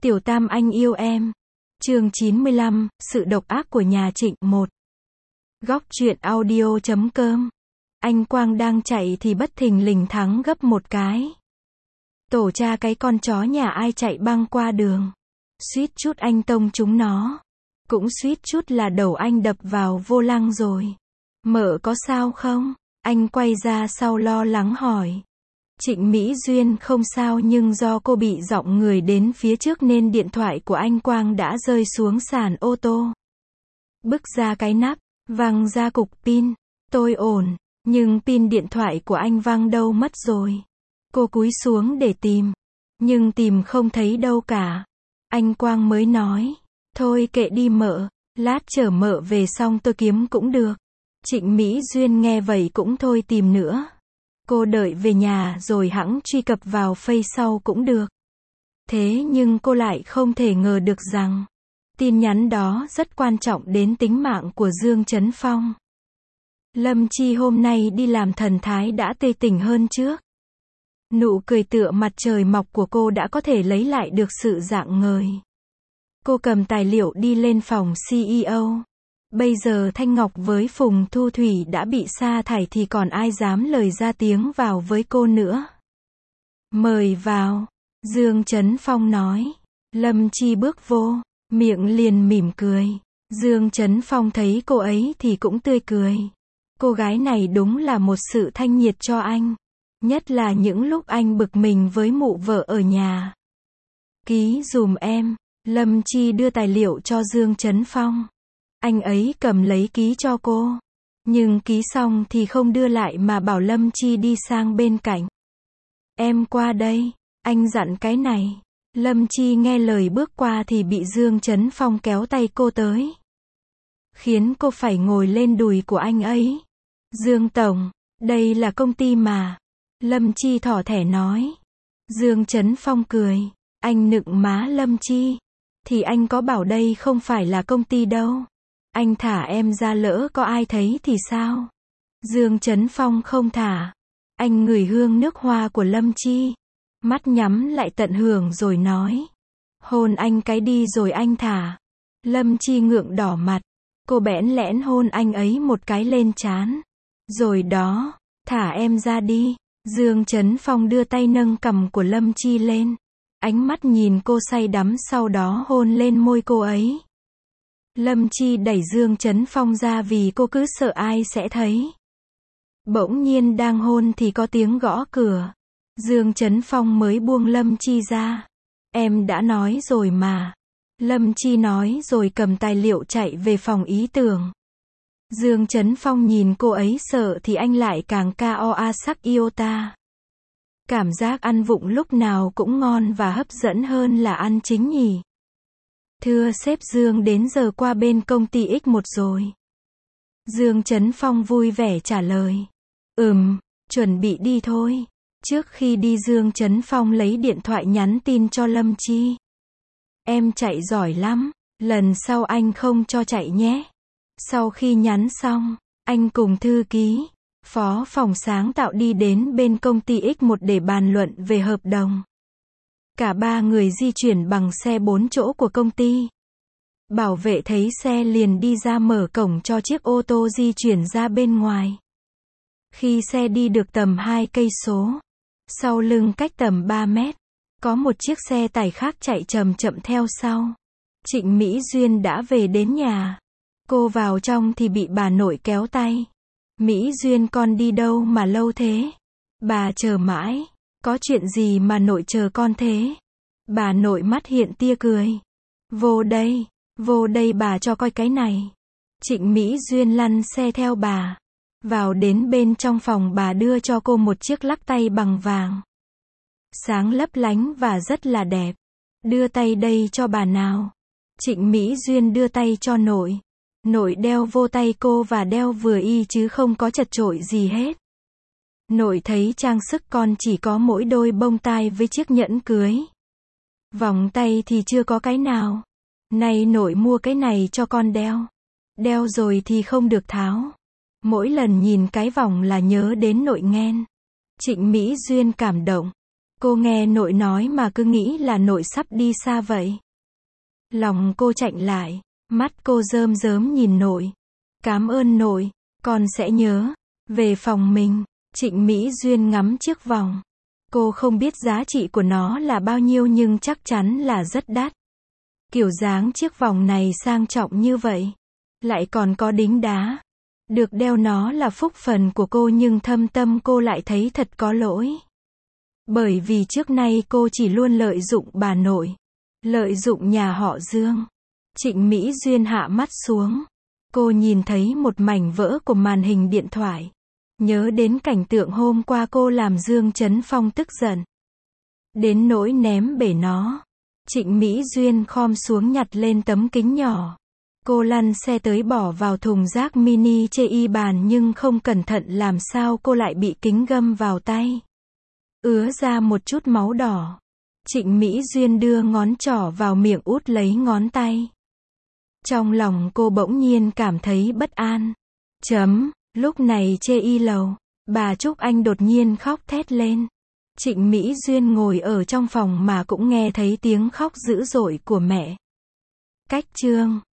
Tiểu Tam anh yêu em. Chương 95, sự độc ác của nhà Trịnh 1. Góc truyện audio.com. Anh Quang đang chạy thì bất thình lình thắng gấp một cái. Tổ cha cái con chó nhà ai chạy băng qua đường. Suýt chút anh tông chúng nó. Cũng suýt chút là đầu anh đập vào vô lăng rồi. Mợ có sao không? Anh quay ra sau lo lắng hỏi. Trịnh Mỹ Duyên không sao, nhưng do cô bị giọng người đến phía trước nên điện thoại của anh Quang đã rơi xuống sàn ô tô. Bứt ra cái nắp, văng ra cục pin. Tôi ổn, nhưng pin điện thoại của anh văng đâu mất rồi. Cô cúi xuống để tìm, nhưng tìm không thấy đâu cả. Anh Quang mới nói, thôi kệ đi mợ, lát chở mợ về xong tôi kiếm cũng được. Trịnh Mỹ Duyên nghe vậy cũng thôi tìm nữa. Cô đợi về nhà rồi hẵng truy cập vào Face sau cũng được. Thế nhưng cô lại không thể ngờ được rằng tin nhắn đó rất quan trọng đến tính mạng của Dương Chấn Phong. Lâm Chi hôm nay đi làm thần thái đã tươi tỉnh hơn trước. Nụ cười tựa mặt trời mọc của cô đã có thể lấy lại được sự rạng ngời. Cô cầm tài liệu đi lên phòng CEO. Bây giờ Thanh Ngọc với Phùng Thu Thủy đã bị sa thải thì còn ai dám lời ra tiếng vào với cô nữa. Mời vào, Dương Chấn Phong nói. Lâm Chi bước vô, miệng liền mỉm cười. Dương Chấn Phong thấy cô ấy thì cũng tươi cười. Cô gái này đúng là một sự thanh nhiệt cho anh. Nhất là những lúc anh bực mình với mụ vợ ở nhà. Ký dùm em. Lâm Chi đưa tài liệu cho Dương Chấn Phong. Anh ấy cầm lấy ký cho cô. Nhưng ký xong thì không đưa lại mà bảo Lâm Chi đi sang bên cạnh. Em qua đây, anh dặn cái này. Lâm Chi nghe lời bước qua thì bị Dương Chấn Phong kéo tay cô tới. Khiến cô phải ngồi lên đùi của anh ấy. Dương Tổng, đây là công ty mà. Lâm Chi thỏ thẻ nói. Dương Chấn Phong cười. Anh nựng má Lâm Chi. Thì anh có bảo đây không phải là công ty đâu. Anh thả em ra lỡ có ai thấy thì sao? Dương Chấn Phong không thả. Anh ngửi hương nước hoa của Lâm Chi. Mắt nhắm lại tận hưởng rồi nói. Hôn anh cái đi rồi anh thả. Lâm Chi ngượng đỏ mặt. Cô bẽn lẽn hôn anh ấy một cái lên trán. Rồi đó, thả em ra đi. Dương Chấn Phong đưa tay nâng cằm của Lâm Chi lên. Ánh mắt nhìn cô say đắm, sau đó hôn lên môi cô ấy. Lâm Chi đẩy Dương Chấn Phong ra vì cô cứ sợ ai sẽ thấy. Bỗng nhiên đang hôn thì có tiếng gõ cửa. Dương Chấn Phong mới buông Lâm Chi ra. Em đã nói rồi mà. Lâm Chi nói rồi cầm tài liệu chạy về phòng ý tưởng. Dương Chấn Phong nhìn cô ấy sợ thì anh lại càng KOA sắc iota. Cảm giác ăn vụng lúc nào cũng ngon và hấp dẫn hơn là ăn chính nhỉ. Thưa sếp Dương, đến giờ qua bên công ty X1 rồi. Dương Chấn Phong vui vẻ trả lời. Chuẩn bị đi thôi. Trước khi đi Dương Chấn Phong lấy điện thoại nhắn tin cho Lâm Chi. Em chạy giỏi lắm, lần sau anh không cho chạy nhé. Sau khi nhắn xong, anh cùng thư ký, phó phòng sáng tạo đi đến bên công ty X1 để bàn luận về hợp đồng. Cả ba người di chuyển bằng xe 4 chỗ của công ty. Bảo vệ thấy xe liền đi ra mở cổng cho chiếc ô tô di chuyển ra bên ngoài. Khi xe đi được tầm 2 cây số, sau lưng cách tầm 3 mét, có một chiếc xe tải khác chạy chậm chậm theo sau. Trịnh Mỹ Duyên đã về đến nhà. Cô vào trong thì bị bà nội kéo tay. Mỹ Duyên con đi đâu mà lâu thế? Bà chờ mãi. Có chuyện gì mà nội chờ con thế? Bà nội mắt hiện tia cười. Vô đây bà cho coi cái này. Trịnh Mỹ Duyên lăn xe theo bà. Vào đến bên trong phòng, bà đưa cho cô một chiếc lắc tay bằng vàng. Sáng lấp lánh và rất là đẹp. Đưa tay đây cho bà nào. Trịnh Mỹ Duyên đưa tay cho nội. Nội đeo vô tay cô và đeo vừa y chứ không có chật chội gì hết. Nội thấy trang sức con chỉ có mỗi đôi bông tai với chiếc nhẫn cưới. Vòng tay thì chưa có cái nào. Nay nội mua cái này cho con đeo. Đeo rồi thì không được tháo. Mỗi lần nhìn cái vòng là nhớ đến nội nghen. Trịnh Mỹ Duyên cảm động. Cô nghe nội nói mà cứ nghĩ là nội sắp đi xa vậy. Lòng cô chạnh lại, mắt cô rơm rớm nhìn nội. Cảm ơn nội, con sẽ nhớ. Về phòng mình, Trịnh Mỹ Duyên ngắm chiếc vòng. Cô không biết giá trị của nó là bao nhiêu nhưng chắc chắn là rất đắt. Kiểu dáng chiếc vòng này sang trọng như vậy. Lại còn có đính đá. Được đeo nó là phúc phần của cô nhưng thâm tâm cô lại thấy thật có lỗi. Bởi vì trước nay cô chỉ luôn lợi dụng bà nội. Lợi dụng nhà họ Dương. Trịnh Mỹ Duyên hạ mắt xuống. Cô nhìn thấy một mảnh vỡ của màn hình điện thoại. Nhớ đến cảnh tượng hôm qua cô làm Dương Chấn Phong tức giận. Đến nỗi ném bể nó. Trịnh Mỹ Duyên khom xuống nhặt lên tấm kính nhỏ. Cô lăn xe tới bỏ vào thùng rác mini chê y bàn nhưng không cẩn thận làm sao cô lại bị kính găm vào tay. Ứa ra một chút máu đỏ. Trịnh Mỹ Duyên đưa ngón trỏ vào miệng út lấy ngón tay. Trong lòng cô bỗng nhiên cảm thấy bất an. Lúc này chê y lầu, bà Trúc Anh đột nhiên khóc thét lên. Trịnh Mỹ Duyên ngồi ở trong phòng mà cũng nghe thấy tiếng khóc dữ dội của mẹ. Cách chương